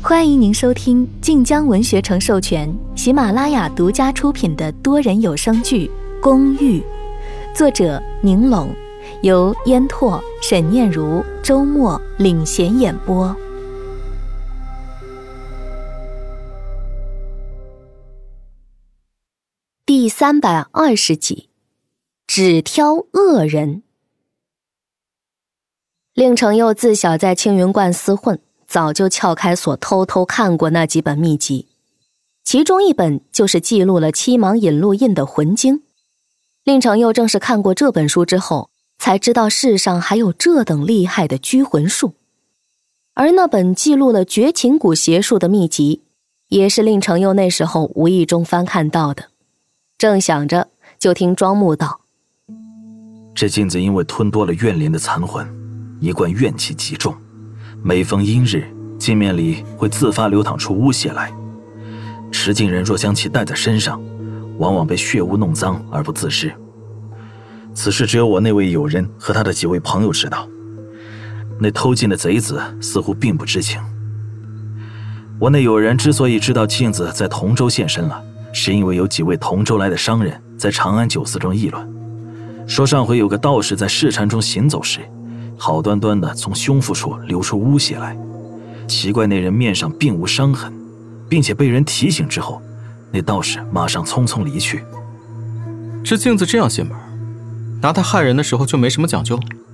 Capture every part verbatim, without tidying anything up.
欢迎您收听晋江文学城授权、喜马拉雅独家出品的多人有声剧《公寓》，作者宁拢，由烟拓、沈念如、周末领衔演播。第三百二十集，只挑恶人。令程佑自小在青云观厮混，早就撬开锁偷偷看过那几本秘籍，其中一本就是记录了七芒引路印的魂经。令程佑正是看过这本书之后，才知道世上还有这等厉害的拘魂术。而那本记录了绝情谷邪术的秘籍，也是令程佑那时候无意中翻看到的。正想着，就听庄木道： 这镜子因为吞多了怨灵的残魂，一贯怨气极重，每逢阴日，镜面里会自发流淌出污血来。持镜人若将其带在身上，往往被血污弄脏而不自知。此事只有我那位友人和他的几位朋友知道，那偷镜的贼子似乎并不知情。我那友人之所以知道镜子在同州现身了，是因为有几位同州来的商人在长安酒肆中议论，说上回有个道士在市场中行走时，好端端的从胸腹处流出污血来，奇怪那人面上并无伤痕，并且被人提醒之后，那道士马上匆匆离去。 这镜子这样邪门，拿它害人的时候就没什么讲究？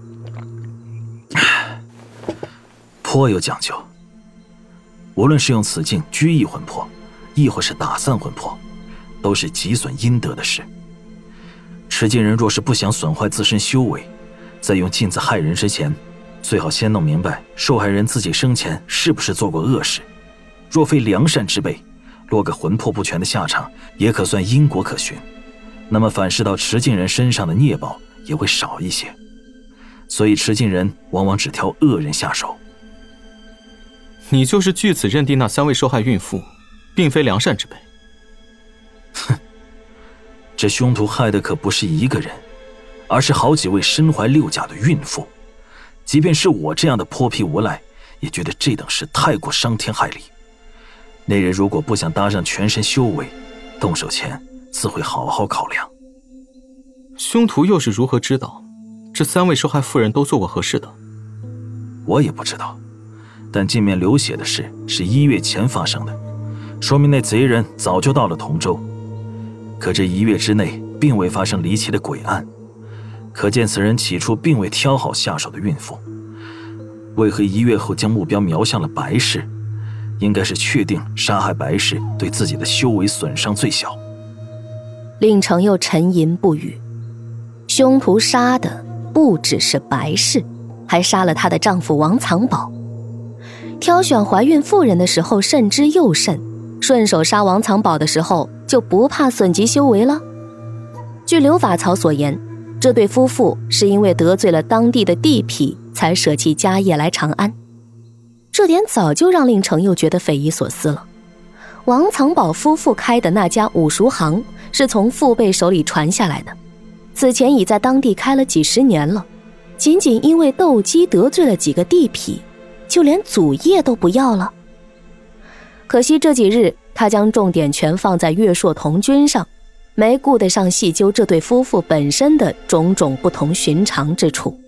颇有讲究。无论是用此镜拘役魂魄，亦或是打散魂魄，都是极损阴德的事。持镜人若是不想损坏自身修为，在用镜子害人之前，最好先弄明白受害人自己生前是不是做过恶事。若非良善之辈，落个魂魄不全的下场，也可算因果可循，那么反噬到持镜人身上的孽报也会少一些。所以持镜人往往只挑恶人下手。 你就是据此认定那三位受害孕妇并非良善之辈？ 哼，这凶徒害的可不是一个人，而是好几位身怀六甲的孕妇。即便是我这样的泼皮无赖，也觉得这等事太过伤天害理。那人如果不想搭上全身修为，动手前自会好好考量。 凶徒又是如何知道这三位受害妇人都做过何事的？ 我也不知道，但镜面流血的事是一月前发生的，说明那贼人早就到了同州。可这一月之内并未发生离奇的诡案，可见此人起初并未挑好下手的孕妇。为何一月后将目标瞄向了白氏？应该是确定杀害白氏对自己的修为损伤最小。 令程又沉吟不语。凶徒杀的不只是白氏，还杀了她的丈夫王藏宝。挑选怀孕妇人的时候慎之又慎，顺手杀王藏宝的时候就不怕损及修为了。据刘法曹所言，这对夫妇是因为得罪了当地的地痞，才舍弃家业来长安。这点早就让令程又觉得匪夷所思了。王藏宝夫妇开的那家五熟行是从父辈手里传下来的，此前已在当地开了几十年了，仅仅因为斗鸡得罪了几个地痞，就连祖业都不要了。可惜这几日他将重点全放在岳硕同军上，没顾得上细究这对夫妇本身的种种不同寻常之处。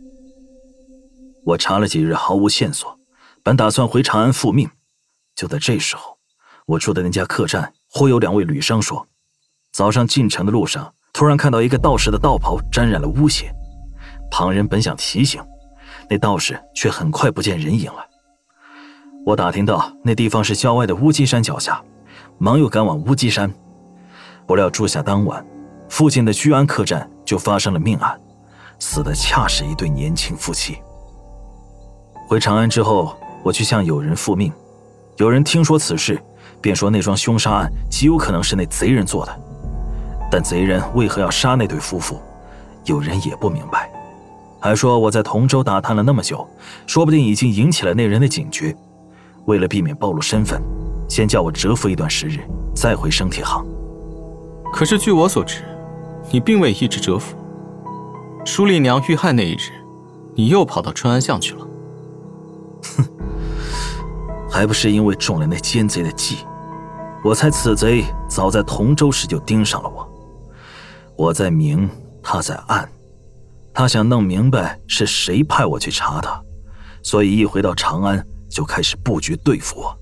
我查了几日毫无线索，本打算回长安复命。就在这时候，我住的那家客栈忽有两位旅商说，早上进城的路上突然看到一个道士的道袍沾染了污血。旁人本想提醒，那道士却很快不见人影了。我打听到那地方是郊外的乌鸡山脚下，忙又赶往乌鸡山。不料住下当晚，附近的居安客栈就发生了命案，死的恰是一对年轻夫妻。回长安之后，我去向友人复命，有人听说此事，便说那桩凶杀案极有可能是那贼人做的。但贼人为何要杀那对夫妇，有人也不明白。还说我在同州打探了那么久，说不定已经引起了那人的警觉。为了避免暴露身份，先叫我蛰伏一段时日，再回生铁行。 可是据我所知，你并未一直蛰伏。舒丽娘遇害那一日，你又跑到春安巷去了。 哼， 还不是因为中了那奸贼的计。我猜此贼早在同州时就盯上了我，我在明，他在暗，他想弄明白是谁派我去查他，所以一回到长安就开始布局对付我。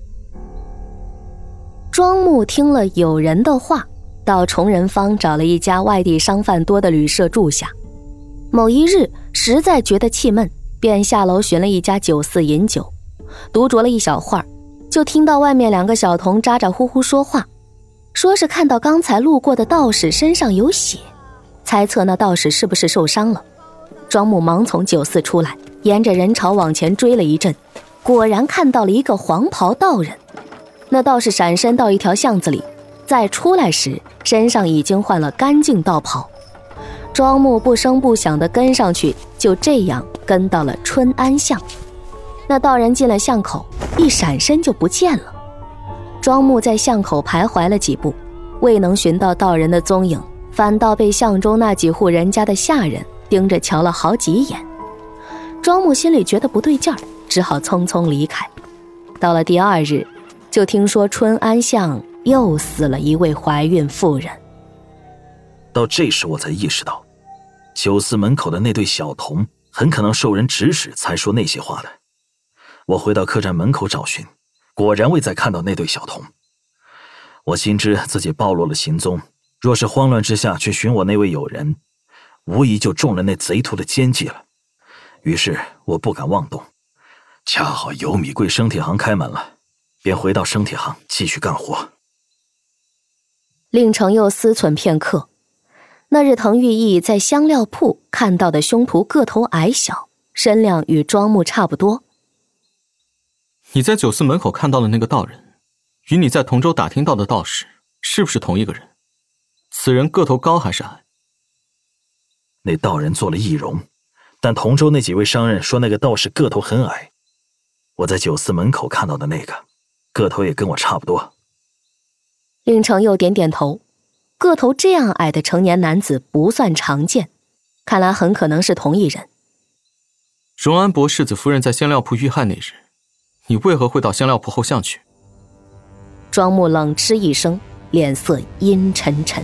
庄木听了友人的话，到崇仁坊找了一家外地商贩多的旅社住下。某一日实在觉得气闷，便下楼寻了一家酒肆饮酒，独酌了一小会儿，就听到外面两个小童咋咋呼呼说话，说是看到刚才路过的道士身上有血，猜测那道士是不是受伤了。庄木忙从酒肆出来，沿着人潮往前追了一阵，果然看到了一个黄袍道人。那道士闪身到一条巷子里，再出来时身上已经换了干净道袍。庄木不声不响地跟上去，就这样跟到了春安巷。那道人进了巷口，一闪身就不见了。庄木在巷口徘徊了几步，未能寻到道人的踪影，反倒被巷中那几户人家的下人盯着瞧了好几眼。庄木心里觉得不对劲儿，只好匆匆离开。到了第二日，就听说春安巷又死了一位怀孕妇人。 到这时我才意识到，酒肆门口的那对小童很可能受人指使才说那些话的。我回到客栈门口找寻，果然未再看到那对小童。我心知自己暴露了行踪，若是慌乱之下去寻我那位友人，无疑就中了那贼徒的奸计了。于是我不敢妄动，恰好尤米贵生铁行开门了，便回到生铁行继续干活。 令程又思忖片刻，那日滕玉义在香料铺看到的凶徒个头矮小，身量与庄木差不多。 你在酒肆门口看到的那个道人，与你在同州打听到的道士是不是同一个人？此人个头高还是矮？ 那道人做了易容，但同州那几位商人说那个道士个头很矮。我在酒肆门口看到的那个，个头也跟我差不多。 令程又点点头，个头这样矮的成年男子不算常见，看来很可能是同一人。 荣安伯世子夫人在香料铺遇害那日，你为何会到香料铺后巷去？ 庄木冷嗤一声，脸色阴沉沉。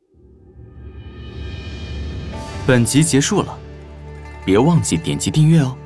本集结束了，别忘记点击订阅哦。